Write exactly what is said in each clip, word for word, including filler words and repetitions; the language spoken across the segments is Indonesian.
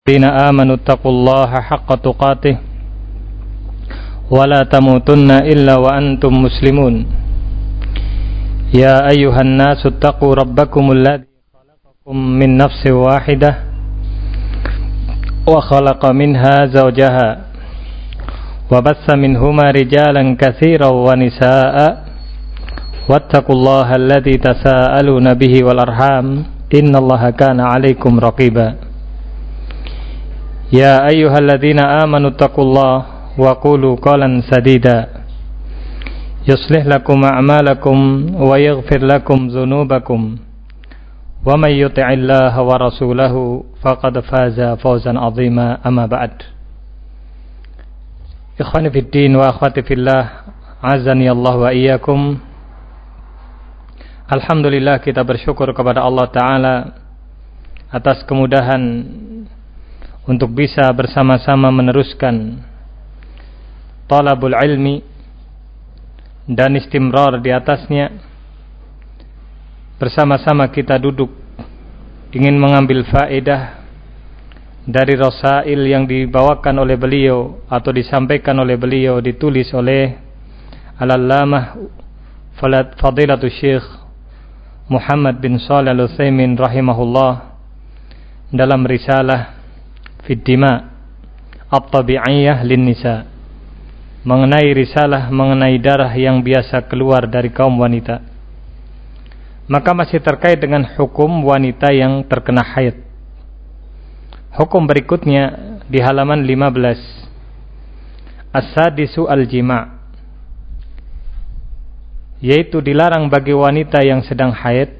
الذين آمنوا اتقوا الله حق تقاته ولا تموتن إلا وأنتم مسلمون يا أيها الناس اتقوا ربكم الذي خلقكم من نفس واحدة وخلق منها زوجها وبث منهما رجالا كثيرا ونساء واتقوا الله الذي تساءلون به والأرحام إن الله كان عليكم رقيبا يا أيها الذين آمنوا اتقوا الله وقولوا قولا سديدا يصلح لكم أعمالكم ويغفر لكم ذنوبكم ومن يطع الله ورسوله فقد فاز فوزا عظيما أما بعد إخواني في الدين وأخواتي في الله عزني الله وإياكم. Alhamdulillah, kita bersyukur kepada Allah Ta'ala atas kemudahan untuk bisa bersama-sama meneruskan talabul ilmi dan istimrar di atasnya. Bersama-sama kita duduk ingin mengambil faedah dari rasail yang dibawakan oleh beliau atau disampaikan oleh beliau, ditulis oleh Al-Allamah Fadilatul Syekh Muhammad bin Shalih Al-Utsaimin rahimahullah dalam risalah Fiddima At-Tabi'iyah Lin-Nisa, mengenai risalah mengenai darah yang biasa keluar dari kaum wanita. Maka masih terkait dengan hukum wanita yang terkena haid. Hukum berikutnya di halaman lima belas. As-sadisu al-jima', yaitu dilarang bagi wanita yang sedang haid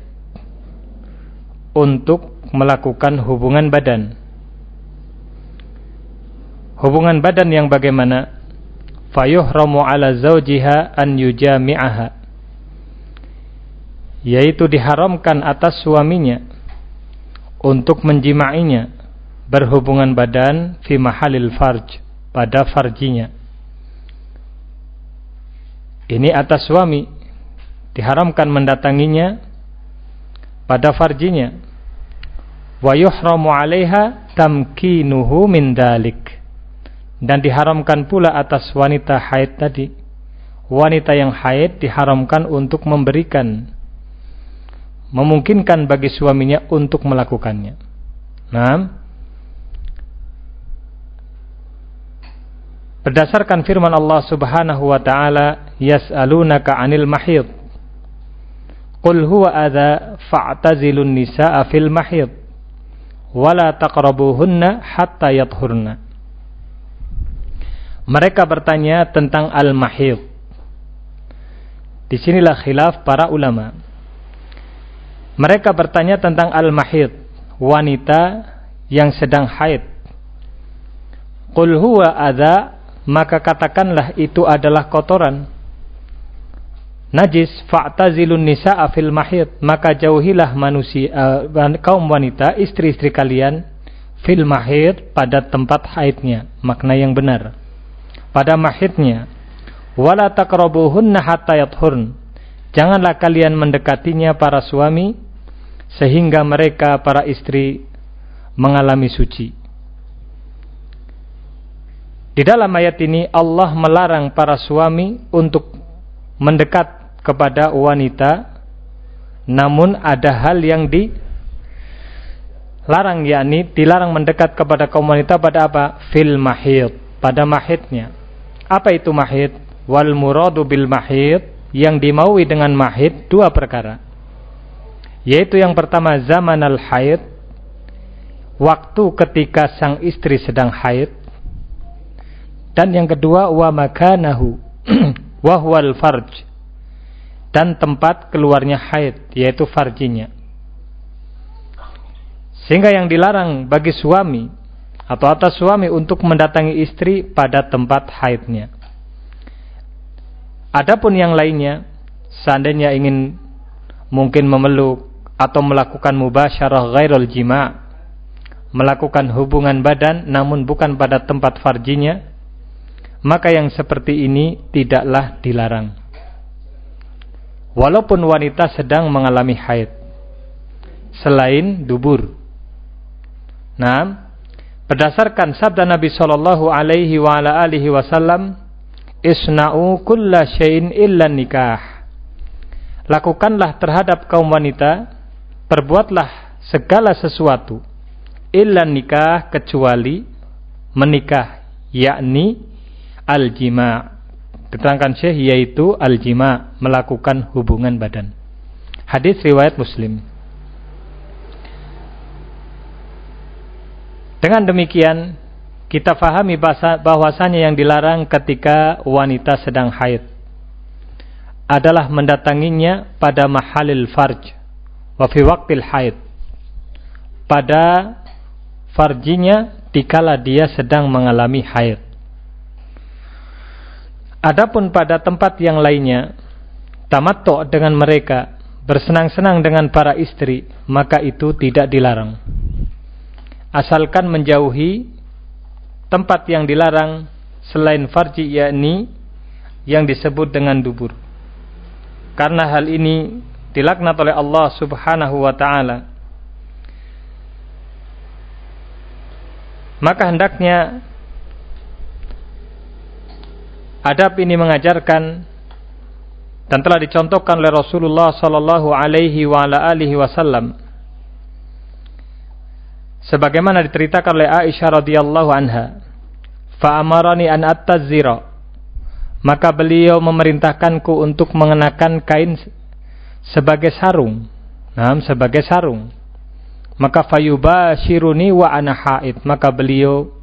untuk melakukan hubungan badan. Hubungan badan yang bagaimana? Fayuhramu ala zawjiha an yujami'aha, yaitu diharamkan atas suaminya untuk menjimainya, berhubungan badan fi mahalil farj, pada farjinya. Ini atas suami, diharamkan mendatanginya pada farjinya. Wa yuhramu 'alaiha tamkinuhu min dalik, dan diharamkan pula atas wanita haid tadi. Wanita yang haid diharamkan untuk memberikan, memungkinkan bagi suaminya untuk melakukannya. Nah, berdasarkan firman Allah Subhanahu wa taala, yas'alunaka 'anil mahid, qul huwa adza fa'tazilun nisaa fil mahid wala taqrabuhunna hatta yathurna. Mereka bertanya tentang al-mahid. Disinilah khilaf para ulama. Mereka bertanya tentang al-mahid, wanita yang sedang haid. Qul huwa adza, maka katakanlah itu adalah kotoran, najis. Fa'tazilun nisaa fil mahid, maka jauhilah manusia, uh, kaum wanita, istri-istri kalian, fil mahid, pada tempat haidnya. Makna yang benar, pada mahidnya. Wala taqrabuhunna hatta yathurn, janganlah kalian mendekatinya para suami sehingga mereka para istri mengalami suci. Di dalam ayat ini Allah melarang para suami untuk mendekat kepada wanita, namun ada hal yang dilarang, yakni dilarang mendekat kepada kaum wanita pada apa? Fil mahid, pada mahidnya. Apa itu mahid? Wal muradu bil mahid, yang dimaui dengan mahid dua perkara, yaitu yang pertama zaman al haid, waktu ketika sang istri sedang haid, dan yang kedua wa makanahu wa huwal farj, dan tempat keluarnya haid, yaitu farjinya. Sehingga yang dilarang bagi suami atau atas suami untuk mendatangi istri pada tempat haidnya. Adapun yang lainnya, seandainya ingin mungkin memeluk atau melakukan mubasyarah ghairul jima', melakukan hubungan badan namun bukan pada tempat farjinya, maka yang seperti ini tidaklah dilarang, walaupun wanita sedang mengalami haid selain dubur. Nah, berdasarkan sabda Nabi sallallahu alaihi wa ala alihi wasallam, isna'u kulla syai'in illa nikah. Lakukanlah terhadap kaum wanita, perbuatlah segala sesuatu, illa nikah, kecuali menikah, yakni al-jima'. Diterangkan Syekh, yaitu al-jima', melakukan hubungan badan. Hadis riwayat Muslim. Dengan demikian, kita fahami bahwasanya yang dilarang ketika wanita sedang haid adalah mendatanginya pada mahalil farj wa fi waqtil haid, pada farjinya dikala dia sedang mengalami haid. Adapun pada tempat yang lainnya, tamattu dengan mereka, bersenang-senang dengan para istri, maka itu tidak dilarang, asalkan menjauhi tempat yang dilarang selain farji, yakni yang disebut dengan dubur. Karena hal ini dilaknat oleh Allah Subhanahu wa ta'ala, maka hendaknya adab ini mengajarkan dan telah dicontohkan oleh Rasulullah sallallahu alaihi wa ala alihi wasallam, sebagaimana diceritakan oleh Aisyah radhiyallahu anha, fa amarani an attazira, maka beliau memerintahkanku untuk mengenakan kain sebagai sarung. Nah, sebagai sarung. Maka fayubashiruni wa ana haid, maka beliau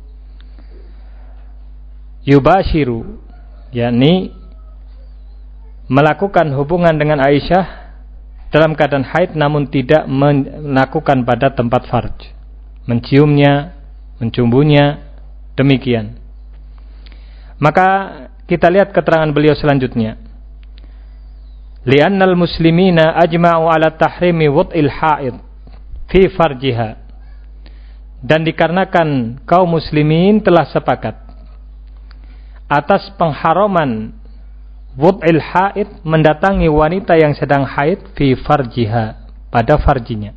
yubashiru, yakni melakukan hubungan dengan Aisyah dalam keadaan haid, namun tidak melakukan pada tempat farj, menciumnya, mencumbunya, demikian. Maka kita lihat keterangan beliau selanjutnya. Li'annal muslimina ajma'u ala tahrimi wad'il haid fi farjiha. Dan dikarenakan kaum muslimin telah sepakat atas pengharaman wad'il haid, mendatangi wanita yang sedang haid, fi farjiha, pada farjinya.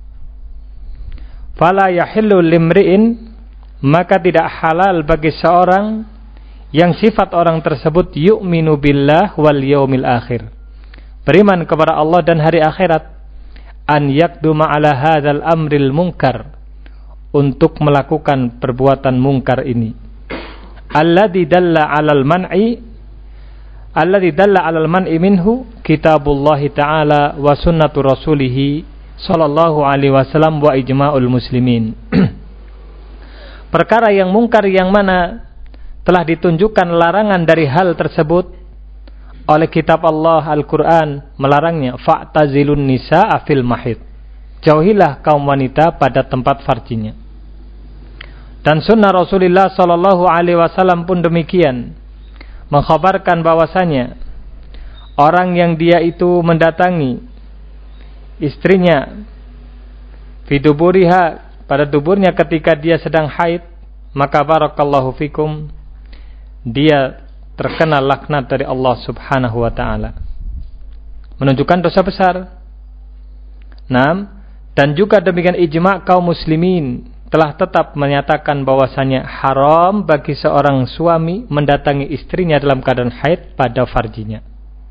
Fala yahillu limri'in, maka tidak halal bagi seorang yang sifat orang tersebut yu'minu billah wal yaumil akhir, beriman kepada Allah dan hari akhirat, an yakduma ala hadzal amril munkar, untuk melakukan perbuatan mungkar ini, alladzi dalla 'alal man'i alladzi dalla 'alal man'i minhu kitabullah ta'ala wa sunnatu rasulih sallallahu alaihi wasallam wa ijma'ul muslimin. Perkara yang mungkar yang mana telah ditunjukkan larangan dari hal tersebut oleh kitab Allah Al-Quran, melarangnya, fa'tazilun nisa'a fil mahid, jauhilah kaum wanita pada tempat farjinya. Dan sunnah Rasulullah sallallahu alaihi wasallam pun demikian, mengkhabarkan bahwasanya orang yang dia itu mendatangi istrinya fiduburiha, pada duburnya ketika dia sedang haid, maka barakallahu fikum, dia terkena laknat dari Allah Subhanahu wa ta'ala, menunjukkan dosa besar. Naam, dan juga demikian ijma' kaum muslimin telah tetap menyatakan bahwasanya haram bagi seorang suami mendatangi istrinya dalam keadaan haid pada farjinya.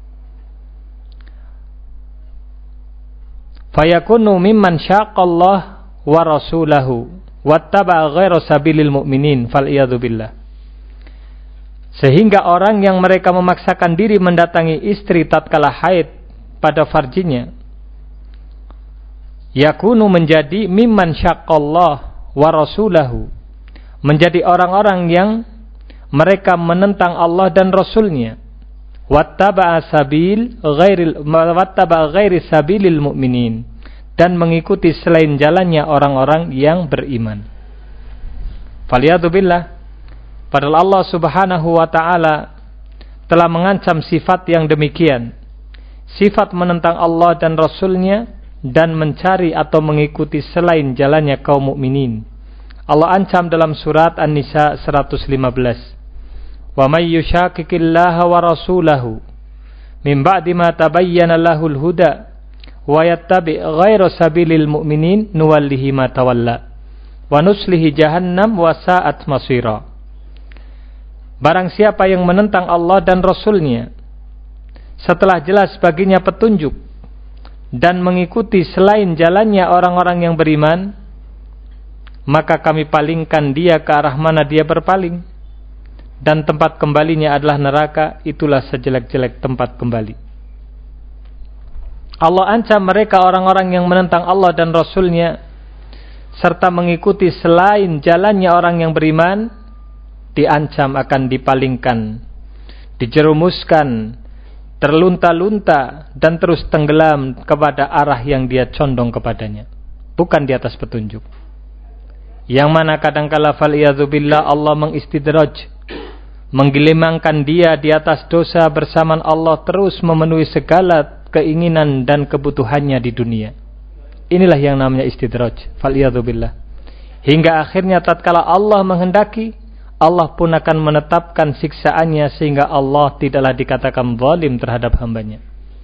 Fayakunu mimman syaqallah wa rasulahu wattaba'a ghaira sabilil mu'minin fal iyadu billah. Sehingga orang yang mereka memaksakan diri mendatangi istri tatkala haid pada farjinya, yakunu menjadi mimman syaqallah wa rasulahu, menjadi orang-orang yang mereka menentang Allah dan Rasulnya, wattaba'a sabil ghairil wattaba'a ghairi sabilil mu'minin, dan mengikuti selain jalannya orang-orang yang beriman. Faliyadu billah, padahal Allah Subhanahu wa ta'ala telah mengancam sifat yang demikian, sifat menentang Allah dan Rasulnya dan mencari atau mengikuti selain jalannya kaum mukminin. Allah ancam dalam surat An-Nisa seratus lima belas, wa may yushaqiqillaha wa rasulahu min ba'di ma tabayyana lahul huda wa yattabi' ghaira sabilil mu'minin nuwallihi ma tawalla wa nuslihi jahannam wa sa'at masira. Barang siapa yang menentang Allah dan Rasul-Nya setelah jelas baginya petunjuk dan mengikuti selain jalannya orang-orang yang beriman, maka kami palingkan dia ke arah mana dia berpaling, dan tempat kembalinya adalah neraka, itulah sejelek-jelek tempat kembali. Allah ancam mereka orang-orang yang menentang Allah dan Rasul-Nya serta mengikuti selain jalannya orang yang beriman, diancam akan dipalingkan, dijerumuskan, terlunta-lunta, dan terus tenggelam kepada arah yang dia condong kepadanya, bukan di atas petunjuk. Yang mana kadangkala fal'iyadzubillah Allah mengistidraj, menggelimangkan dia di atas dosa bersamaan Allah terus memenuhi segala keinginan dan kebutuhannya di dunia. Inilah yang namanya istidraj, fal'iyadzubillah. Hingga akhirnya tatkala Allah menghendaki, Allah pun akan menetapkan siksaannya sehingga Allah tidaklah dikatakan zalim terhadap hambanya.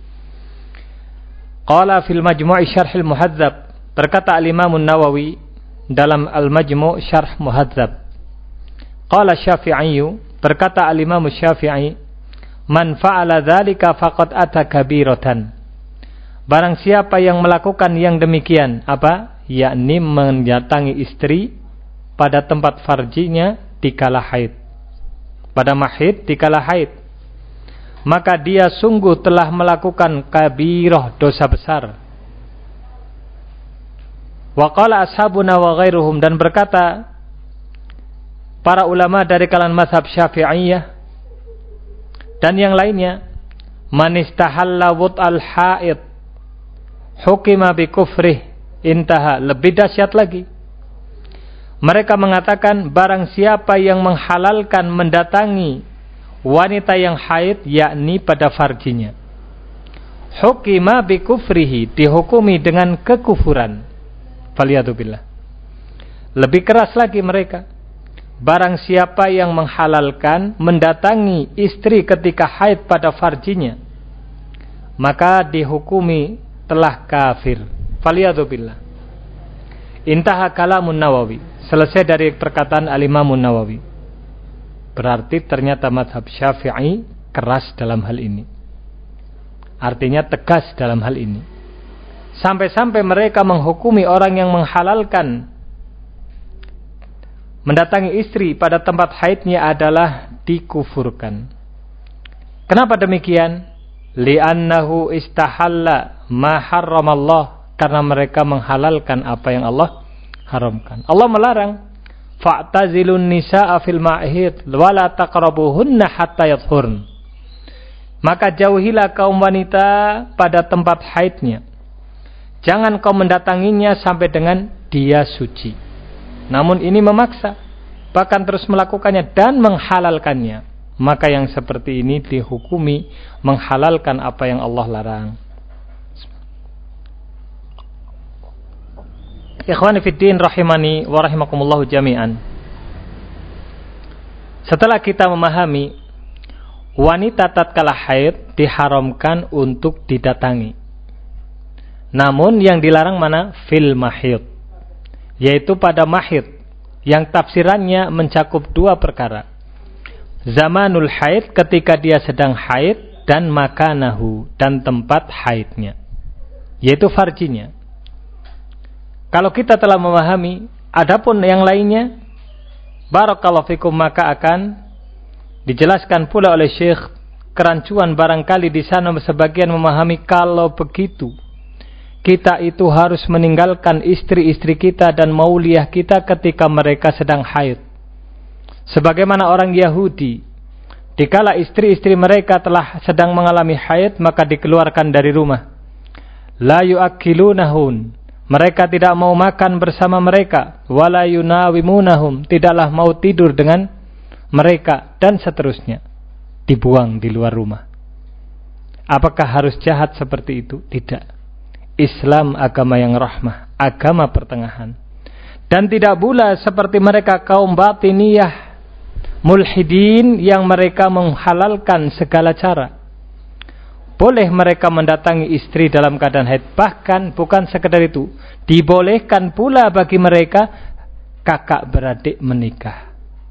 Qala fil majmu' syarh al-muhadzab, berkata al-Imam an-Nawawi dalam al-Majmu' syarh muhadzab. Qala Syafi'i, berkata al-Imam Syafi'i, man fa'ala dzalika faqad ata kabiratan. Barang siapa yang melakukan yang demikian, apa? Yakni mendatangi istri pada tempat farjinya dikala haid, pada mahid dikala haid, maka dia sungguh telah melakukan kabirah, dosa besar. Wa qala ashabuna wa ghairuhum, dan berkata para ulama dari kalangan mazhab Syafi'iyah dan yang lainnya, man istahalla wud'al haid hukima bi kufrih, intaha. Lebih dahsyat lagi, mereka mengatakan barang siapa yang menghalalkan mendatangi wanita yang haid, yakni pada farjinya, hukima bi kufrihi, dihukumi dengan kekufuran. Faliyadzubillah. Lebih keras lagi mereka, barang siapa yang menghalalkan mendatangi istri ketika haid pada farjinya, maka dihukumi telah kafir. Faliyadzubillah. Intaha kalamun Nawawi. Selesai dari perkataan al-Imam Nawawi. Berarti ternyata mazhab Syafi'i keras dalam hal ini. Artinya tegas dalam hal ini. Sampai-sampai mereka menghukumi orang yang menghalalkan mendatangi istri pada tempat haidnya adalah dikufurkan. Kenapa demikian? Li'annahu istahalla ma harramallah, karena mereka menghalalkan apa yang Allah haramkan. Allah melarang, fa'tazilun nisaa fil ma'hid wa la taqrabuhunna hatta yathurn. Maka jauhilah kaum wanita pada tempat haidnya, jangan kau mendatanginya sampai dengan dia suci. Namun ini memaksa, bahkan terus melakukannya dan menghalalkannya, maka yang seperti ini dihukumi menghalalkan apa yang Allah larang. Ikhwani fiddin rahimani wa rahimakumullahu jami'an. Setelah kita memahami wanita tatkala haid diharamkan untuk didatangi, namun yang dilarang mana? Fil mahid, yaitu pada mahid, yang tafsirannya mencakup dua perkara. Zamanul haid, ketika dia sedang haid, dan makanahu, dan tempat haidnya, yaitu farjinya. Kalau kita telah memahami, adapun yang lainnya, barakallahu fikum, maka akan dijelaskan pula oleh Syekh. Kerancuan barangkali di sana sebagian memahami kalau begitu kita itu harus meninggalkan istri-istri kita dan mauliyah kita ketika mereka sedang haid. Sebagaimana orang Yahudi, dikala istri-istri mereka telah sedang mengalami haid, maka dikeluarkan dari rumah. La yu'akkilunahun, mereka tidak mau makan bersama mereka. Wala yunawimunahum, tidaklah mau tidur dengan mereka, dan seterusnya. Dibuang di luar rumah. Apakah harus jahat seperti itu? Tidak. Islam agama yang rahmah, agama pertengahan. Dan tidak pula seperti mereka kaum batiniyah mulhidin yang mereka menghalalkan segala cara. Boleh mereka mendatangi istri dalam keadaan haid. Bahkan bukan sekedar itu, dibolehkan pula bagi mereka kakak beradik menikah.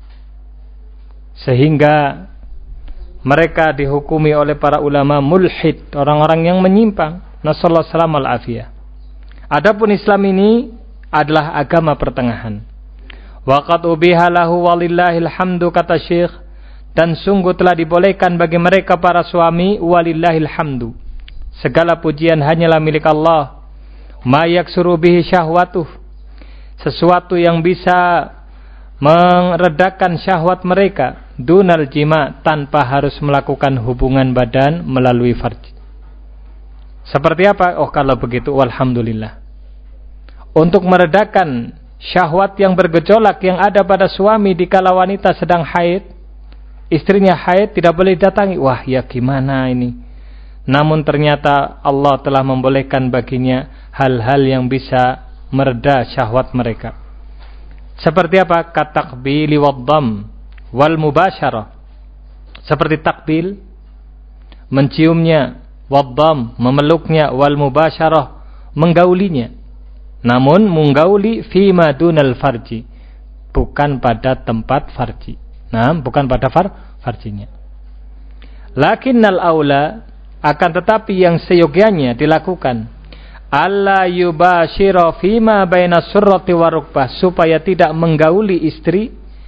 Sehingga mereka dihukumi oleh para ulama mulhid, orang-orang yang menyimpang. Nasallahu salamal afiyah. Adapun Islam ini adalah agama pertengahan. Waqad ubiha lahu walillahil hamdu, kata Syekh, dan sungguh telah dibolehkan bagi mereka para suami, walillahil hamdu, segala pujian hanyalah milik Allah. Ma yaksuru bihi syahwatuh, sesuatu yang bisa meredakan syahwat mereka, dunal jima, tanpa harus melakukan hubungan badan melalui farji. Seperti apa? Oh, kalau begitu walhamdulillah. Untuk meredakan syahwat yang bergejolak yang ada pada suami dikala wanita sedang haid, istrinya haid, tidak boleh datangi. Wah, ya gimana ini? Namun ternyata Allah telah membolehkan baginya hal-hal yang bisa mereda syahwat mereka. Seperti apa? Katakbili waddam wal mubasyarah. Seperti takbil, menciumnya, waddam, memeluknya, wal mubasyarah, menggaulinya. Namun menggauli fima dunal farji, bukan pada tempat farji. Nah, bukan pada far, farjinya. Lakinnal aula, akan tetapi yang seyogyanya dilakukan, alla yubashira fima baina surrati wa rukbah, supaya tidak menggauli istri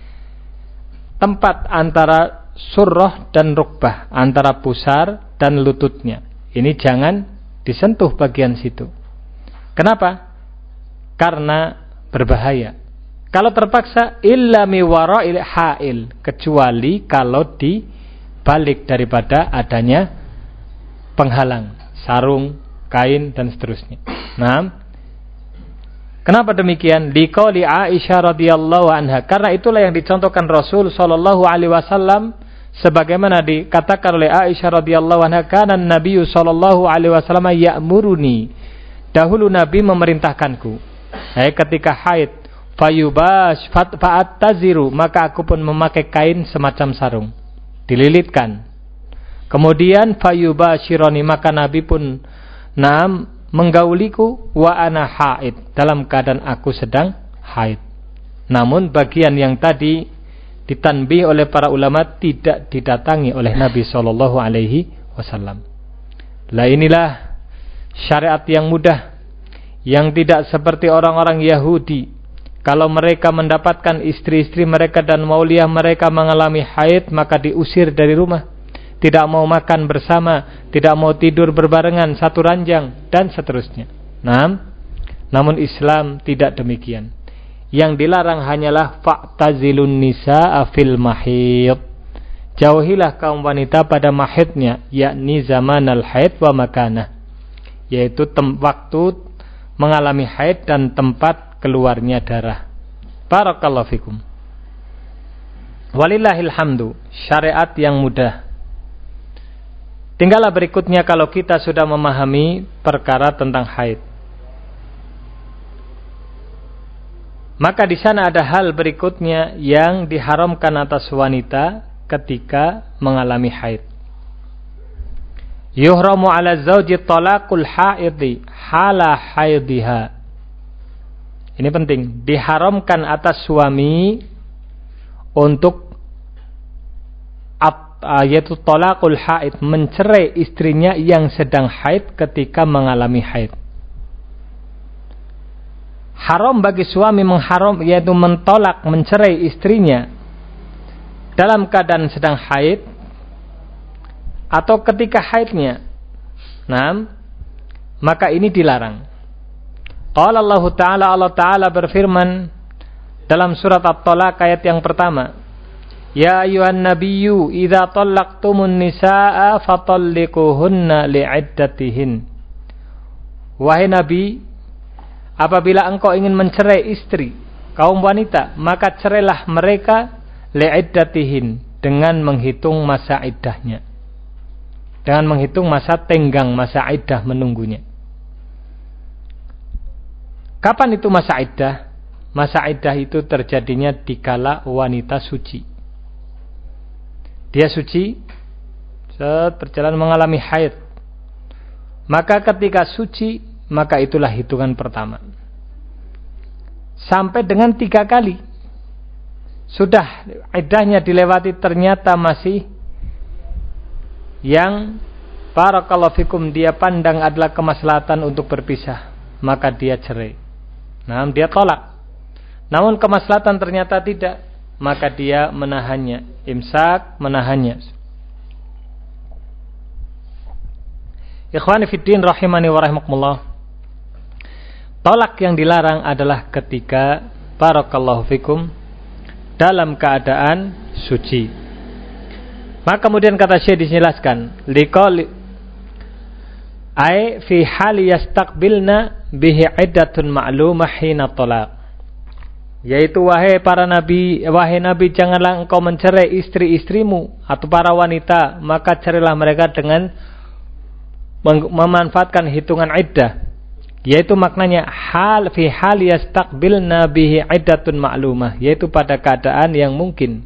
tempat antara surrah dan rukbah, antara pusar dan lututnya. Ini jangan disentuh bagian situ. Kenapa? Karena berbahaya. Kalau terpaksa, illa mi wara'il ha'il, kecuali kalau di balik daripada adanya penghalang, sarung, kain, dan seterusnya. Nah, kenapa demikian? Liqauli Aisyah radhiyallahu anha, karena itulah yang dicontohkan Rasul sallallahu alaihi wasallam, sebagaimana dikatakan oleh Aisyah radhiyallahu anha, kana Nabi sallallahu alaihi wasallam ya'muruni, dahulu Nabi memerintahkanku, saya ketika haid, fayubash fa'attaziru, maka aku pun memakai kain semacam sarung, dililitkan. Kemudian fayubashironi, maka Nabi pun naam menggauliku, wa ana haid, dalam keadaan aku sedang haid. Namun bagian yang tadi ditanbih oleh para ulama tidak didatangi oleh Nabi sallallahu alaihi wasallam. Lah inilah syariat yang mudah, yang tidak seperti orang-orang Yahudi. Kalau mereka mendapatkan istri-istri mereka dan mauliyah mereka mengalami haid, maka diusir dari rumah, tidak mau makan bersama, tidak mau tidur berbarengan satu ranjang, dan seterusnya. Nah, namun Islam tidak demikian. Yang dilarang hanyalah fa'tazilun nisa'a fil mahid, jauhilah kaum wanita pada mahidnya, yakni zamanal haid wa makanah, yaitu tem- waktu mengalami haid dan tempat keluarnya darah. Barakallahu fikum. Walillahil hamdu, syariat yang mudah. Tinggallah berikutnya kalau kita sudah memahami perkara tentang haid. Maka di sana ada hal berikutnya yang diharamkan atas wanita ketika mengalami haid. Yuhramu ala zawji talaqul haidhi hala haidiha. Ini penting, diharamkan atas suami untuk yaitu talaqul haid, mencerai istrinya yang sedang haid ketika mengalami haid. Haram bagi suami mengharam, yaitu mentolak, mencerai istrinya dalam keadaan sedang haid atau ketika haidnya. Nah, maka ini dilarang. Qala Allah Ta'ala, Allah Ta'ala berfirman dalam surat At-Talaq ayat yang pertama, ya ayuhan nabiyyu idza talaqtumun nisaa fatalliquhunna li'iddatihin. Wahai nabi, apabila engkau ingin mencerai istri kaum wanita, maka cerailah mereka li'iddatihin, dengan menghitung masa iddahnya, dengan menghitung masa tenggang, masa iddah menunggunya. Kapan itu masa iddah? Masa iddah itu terjadinya dikala wanita suci. Dia suci, berjalan mengalami haid. Maka ketika suci, maka itulah hitungan pertama. sampai dengan tiga kali. Sudah iddahnya dilewati, ternyata masih yang barakallahu fikum dia pandang adalah kemaslahatan untuk berpisah, maka dia cerai. Nah, dia tolak. Namun kemaslahatan ternyata tidak, maka dia menahannya, imsak, menahannya. Ikhwani fiddin rahimani wa rahimakumullah. Tolak yang dilarang adalah ketika barakallahu fikum dalam keadaan suci. Maka kemudian kata Syekh dijelaskan, liqali ai fi hali yastaqbilna bihi iddatun ma'lumah hina talaq. Yaitu wahai para nabi, wahai nabi, janganlah engkau mencerai istri-istrimu atau para wanita, maka cerailah mereka dengan memanfaatkan hitungan iddah, yaitu maknanya hal fi hal yastaqbilna bihi iddatun ma'lumah, yaitu pada keadaan yang mungkin.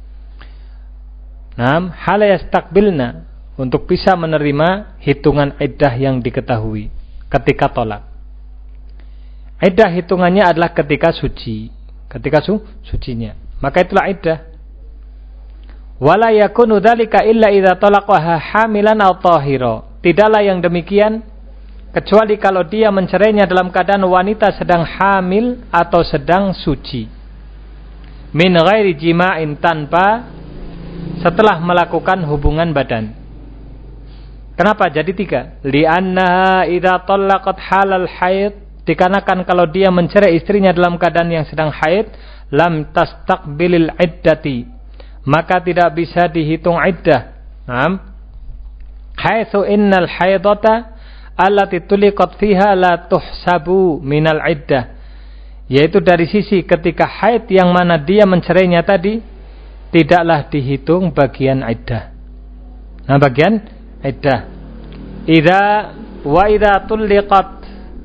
Naam, hal yastaqbilna, untuk bisa menerima hitungan iddah yang diketahui ketika tolak. Iddah hitungannya adalah ketika suci, ketika su sucinya, maka itulah iddah. Wala yakunu dzalika illa idza talaqaha hamilan aw tahira. Tidaklah yang demikian kecuali kalau dia mencerainya dalam keadaan wanita sedang hamil atau sedang suci. Min ghairi jima'in, tanpa setelah melakukan hubungan badan. Kenapa jadi tiga? Li'annaha idza talaqat halal haid, dikarenakan kalau dia mencerai istrinya dalam keadaan yang sedang haid, lam tastaqbilil iddati, maka tidak bisa dihitung iddah. Naam. Haitsu innal haidata allati tuliqat fiha la tuhsabu minal iddah, yaitu dari sisi ketika haid yang mana dia mencerainya tadi tidaklah dihitung bagian iddah. Nah, bagian iddah. Idza wa idza tuliqat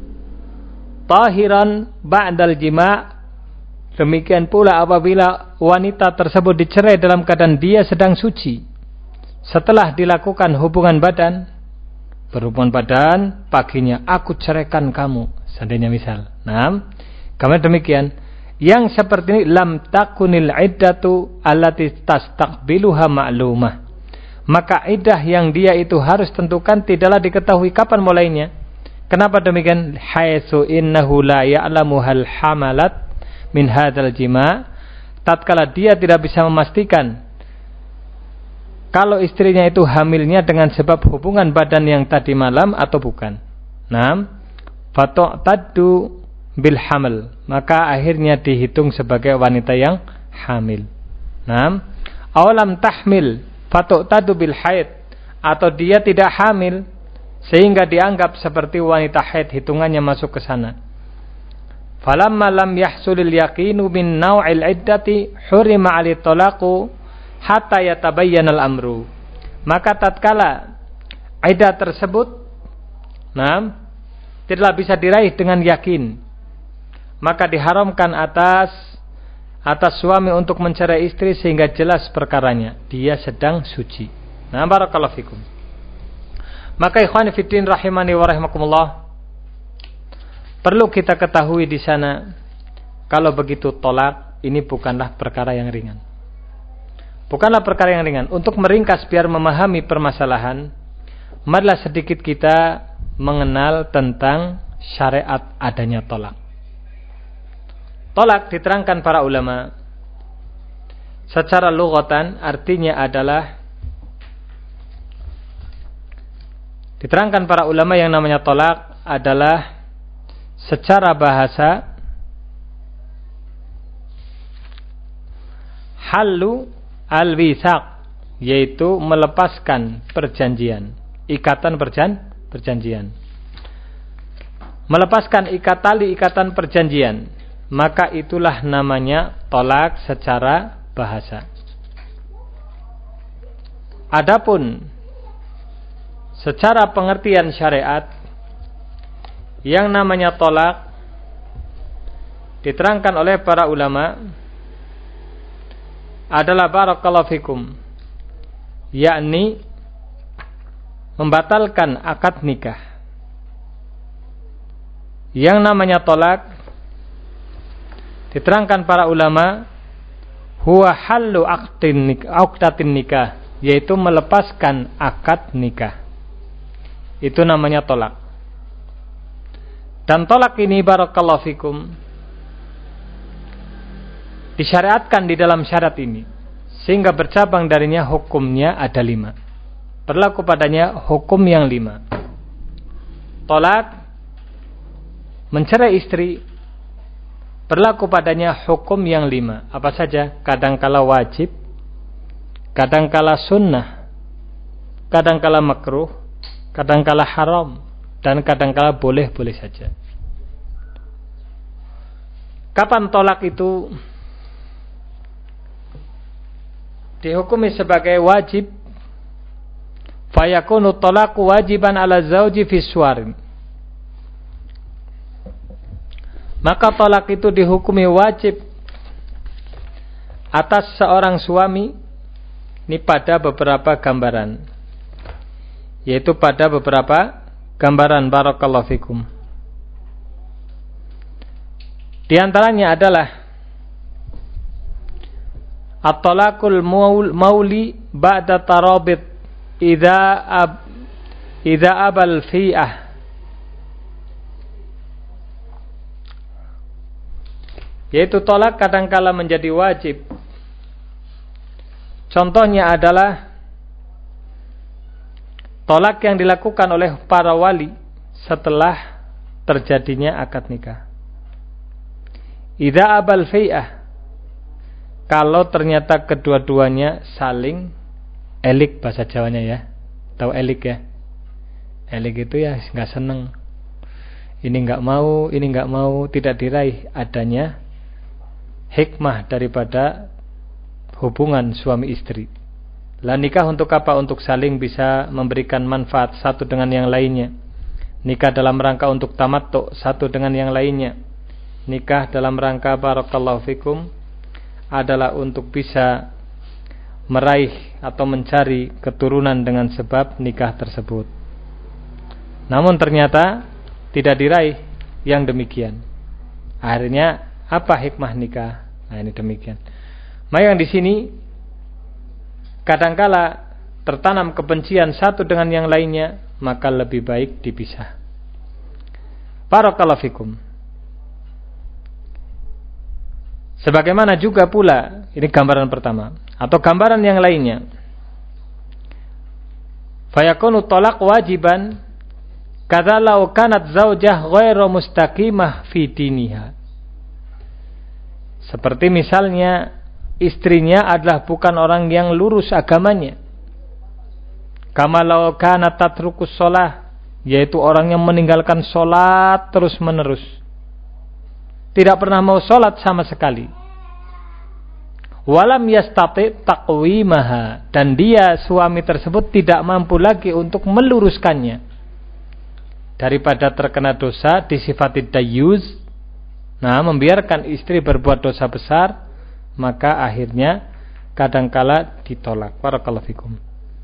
tahiran ba'dal jima', demikian pula apabila wanita tersebut dicerai dalam keadaan dia sedang suci, setelah dilakukan hubungan badan, berhubungan badan, paginya aku ceraikan kamu, seandainya misal. Nah, karena demikian, yang seperti ini lam takunil iddatu allati tastaqbiluha ma'lumah, maka iddah yang dia itu harus tentukan tidaklah diketahui kapan mulainya. Kenapa demikian? Haitsu innahu la ya'lamu hal hamalat min hadzal jima', tatkala dia tidak bisa memastikan kalau istrinya itu hamilnya dengan sebab hubungan badan yang tadi malam atau bukan. Naam, fatu'taddu bil hamil, maka akhirnya dihitung sebagai wanita yang hamil. Naam, awalam tahmil fatu'taddu bil haid, atau dia tidak hamil sehingga dianggap seperti wanita haid, hitungannya masuk ke sana. Falamma lam yahsulil yaqinu min naw'il iddati hurima 'ali talaqu hatta yatabayyana al-amru, maka tatkala iddah tersebut nah, tidaklah bisa diraih dengan yakin, maka diharamkan atas atas suami untuk mencerai istri sehingga jelas perkaranya, dia sedang suci. Nah, barakallahu fikum. Maka ikhwan fillah rahimani wa rahimakumullah, perlu kita ketahui di sana kalau begitu tolak ini bukanlah perkara yang ringan. Bukanlah perkara yang ringan. Untuk meringkas biar memahami permasalahan, marilah sedikit kita mengenal tentang syariat adanya tolak. Tolak diterangkan para ulama secara lughatan artinya adalah, diterangkan para ulama yang namanya tolak adalah secara bahasa halu al-wisaq, yaitu melepaskan perjanjian, ikatan perjan, perjanjian. Melepaskan ikat tali ikatan perjanjian, maka itulah namanya tolak secara bahasa. Adapun secara pengertian syariat, yang namanya tolak diterangkan oleh para ulama adalah barakallahu fikum, yakni membatalkan akad nikah. Yang namanya tolak Diterangkan para ulama, huwa hallu aqdatin nikah, yaitu melepaskan akad nikah. Itu namanya tolak. Dan tolak ini barakallahu fikum disyariatkan di dalam syarat ini, sehingga bercabang darinya hukumnya ada lima. Berlaku padanya hukum yang lima. Tolak, mencerai istri, berlaku padanya hukum yang lima. Apa saja? Kadangkala wajib, kadangkala sunnah, kadangkala makruh, kadangkala haram, dan kadangkala boleh-boleh saja. Kapan tolak itu dihukumi sebagai wajib? Fayakunu tolak wajiban ala zauji fi suwarin. Maka tolak itu dihukumi wajib atas seorang suami ini pada beberapa gambaran, yaitu pada beberapa gambaran. Barakallahu fikum. Di antaranya adalah at-talaqul mauli ba'da tarabit idza ab idza abal fi'ah, yaitu tolak kadangkala menjadi wajib. Contohnya adalah tolak yang dilakukan oleh para wali setelah terjadinya akad nikah. Idza abal fi'ah, kalau ternyata kedua-duanya saling elik, bahasa Jawanya ya. Tahu elik ya? Elik itu ya nggak seneng. Ini nggak mau, ini nggak mau, tidak diraih adanya hikmah daripada hubungan suami istri. Lah nikah untuk apa? Untuk saling bisa memberikan manfaat satu dengan yang lainnya. Nikah dalam rangka untuk tamattu satu dengan yang lainnya. Nikah dalam rangka barakallahu fikum adalah untuk bisa meraih atau mencari keturunan dengan sebab nikah tersebut. Namun ternyata tidak diraih yang demikian. Akhirnya apa hikmah nikah? Nah, ini demikian. Maka yang di sini kadangkala tertanam kebencian satu dengan yang lainnya, maka lebih baik dipisah. Barakallahu fikum. Sebagaimana juga pula, ini gambaran pertama, atau gambaran yang lainnya. Fayakunu tolak wajiban kadza law kanat zaujah ghairu mustaqimah fi diniha. Seperti misalnya istrinya adalah bukan orang yang lurus agamanya. Kama law kanat tatrukus shalah, yaitu orang yang meninggalkan salat terus-menerus. Tidak pernah mau salat sama sekali. Walam yastati taqwimaha, dan dia suami tersebut tidak mampu lagi untuk meluruskannya. Daripada terkena dosa disifati dayyuz, nah membiarkan istri berbuat dosa besar, maka akhirnya kadangkala ditolak. Barakallahu fikum.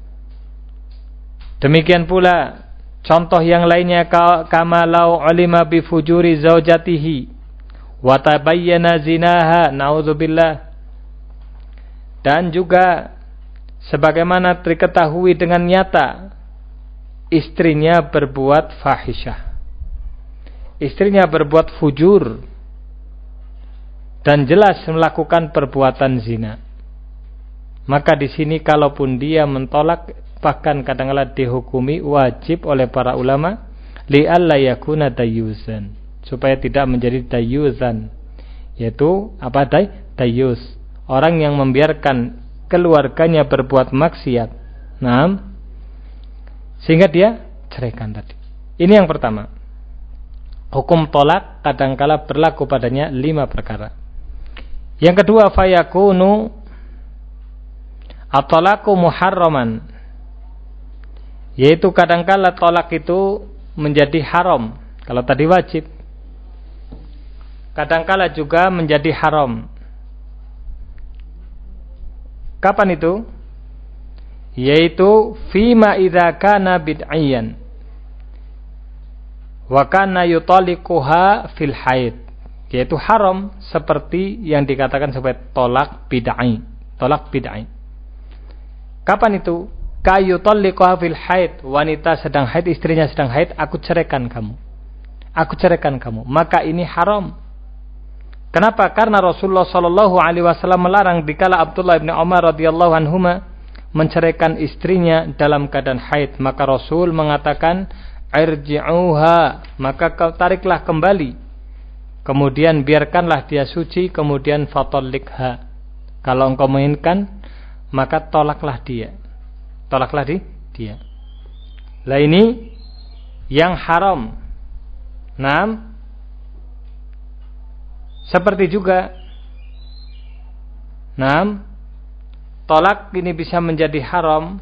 Demikian pula contoh yang lainnya, kama law ulima bi fujuri zaujatihi wa tabayyana zinaha, naudzubillah. Dan juga sebagaimana diketahui dengan nyata istrinya berbuat fahisyah, istrinya berbuat fujur dan jelas melakukan perbuatan zina, maka di sini kalaupun dia mentolak, bahkan kadang-kadang dihukumi wajib oleh para ulama li alla yakuna dayyuzan, supaya tidak menjadi dayyuzan, yaitu apa day? Dayyuz, orang yang membiarkan keluarganya berbuat maksiat. Nah, sehingga dia ceraikan tadi. Ini yang pertama. Hukum tolak kadangkala berlaku padanya lima perkara. Yang kedua, fayakunu at-talaqu muharraman, yaitu kadangkala tolak itu menjadi haram. Kalau tadi wajib, kadangkala juga menjadi haram. Kapan itu? Yaitu fima idza kana bid'iyan wa kana yutaliquha fil haid, yaitu haram seperti yang dikatakan sebagai tolak bid'ah. Tolak bid'ah. Kapan itu? Kayutalliqaha fil haid, wanita sedang haid, istrinya sedang haid, aku ceraikan kamu. Aku ceraikan kamu. Maka ini haram. Kenapa? Karena Rasulullah sallallahu alaihi wasallam melarang dikala Abdullah bin Umar radhiyallahu anhuma menceraikan istrinya dalam keadaan haid. Maka Rasul mengatakan, irji'uha, maka kau tariklah kembali. Kemudian biarkanlah dia suci, kemudian fatallikha. Kalau engkau menginginkan, maka tolaklah dia. Tolaklah di, dia. Lah ini yang haram. Naam. Seperti juga, naam, tolak ini bisa menjadi haram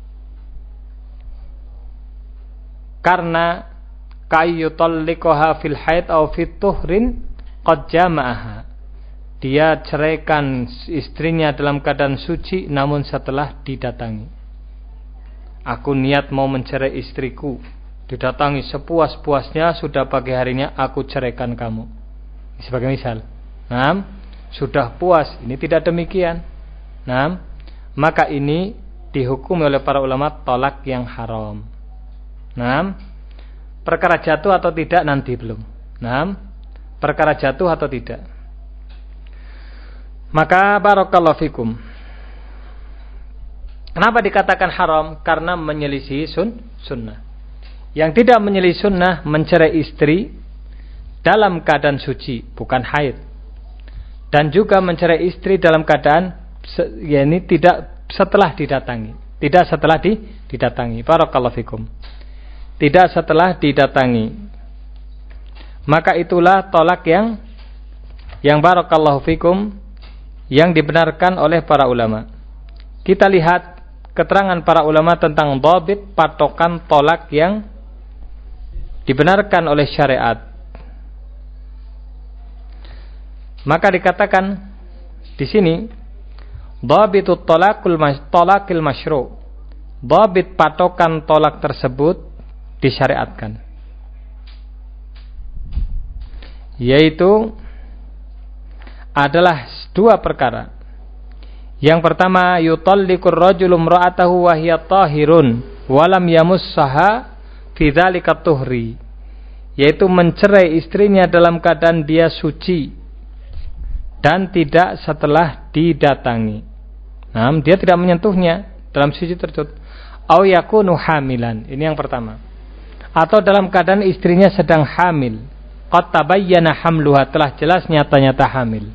karena kayyutalliqaha fil haid aw fit tuhrin qad jama'aha. Dia ceraikan istrinya dalam keadaan suci namun setelah didatangi. Aku niat mau mencerai istriku, didatangi sepuas-puasnya, sudah pagi harinya aku ceraikan kamu. Sebagai misal. Naam, sudah puas, ini tidak demikian. Naam, maka ini dihukumi oleh para ulama tolak yang haram. Naam, perkara jatuh atau tidak nanti belum. Naam, perkara jatuh atau tidak. Maka barakallahu fikum. Kenapa dikatakan haram? Karena menyelisih sun, sunnah. Yang tidak menyelisih sunnah mencerai istri dalam keadaan suci, bukan haid. Dan juga mencerai istri dalam keadaan ya ini tidak setelah didatangi. Tidak setelah di, didatangi. Barakallahu fikum. Tidak setelah didatangi. Maka itulah tolak yang yang barakallahu fikum yang dibenarkan oleh para ulama. Kita lihat keterangan para ulama tentang dhabit patokan tolak yang dibenarkan oleh syariat. Maka dikatakan di sini dhabitut talaqul talaqil masyru'. Dhabit patokan tolak tersebut disyariatkan. Yaitu adalah dua perkara. Yang pertama, yutalliqur rajulu imra'atahu wa hiya tahirun wa lam yamussaha fi dzalika tuhri. Yaitu mencerai istrinya dalam keadaan dia suci dan tidak setelah didatangi. Nah, dia tidak menyentuhnya dalam suci tersebut. Au yakunu hamilan. Ini yang pertama. Atau dalam keadaan istrinya sedang hamil. Qad tabayyana hamluha, telah jelas nyata-nyata hamil.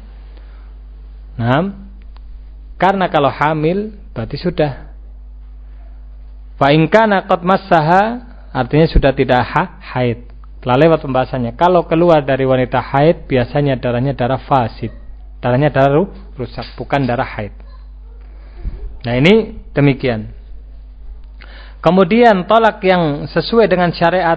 Nah, karena kalau hamil berarti sudah. Fa in kana qad massaha, artinya sudah tidak ha, haid. Telah lewat pembahasannya. Kalau keluar dari wanita haid biasanya darahnya darah fasid. Darahnya darah rusak, bukan darah haid. Nah ini demikian. Kemudian tolak yang sesuai dengan syariat,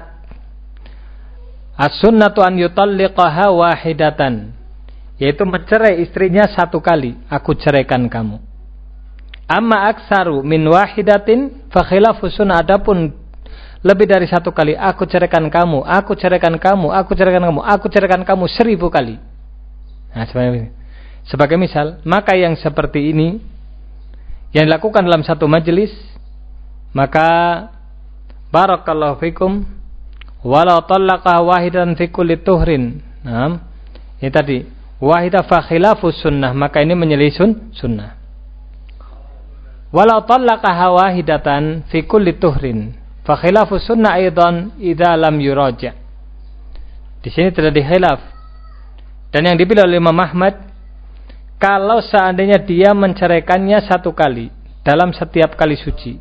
as-sunnatu an yutalliqaha wahidatan, yaitu mencerai istrinya satu kali, aku ceraikan kamu. Amma aksaru min wahidatin fa khilafu sunnah, adapun lebih dari satu kali, aku ceraikan kamu, aku ceraikan kamu, aku ceraikan kamu, aku ceraikan kamu seribu kali. Nah sebenarnya sebagai misal, maka yang seperti ini yang dilakukan dalam satu majelis, maka barakallahu fikum walau talaqa wahidan fi kulli tuhrin. Nah, ini tadi wahidah fa khilafu sunnah, maka ini menyelisun sunnah. Walau talaqa wahidatan fi kulli tuhrin fa khilafu sunnah aidan idza lam yuraja. Di sini terjadi khilaf. Dan yang dipilih oleh Imam Ahmad, kalau seandainya dia menceraikannya satu kali dalam setiap kali suci,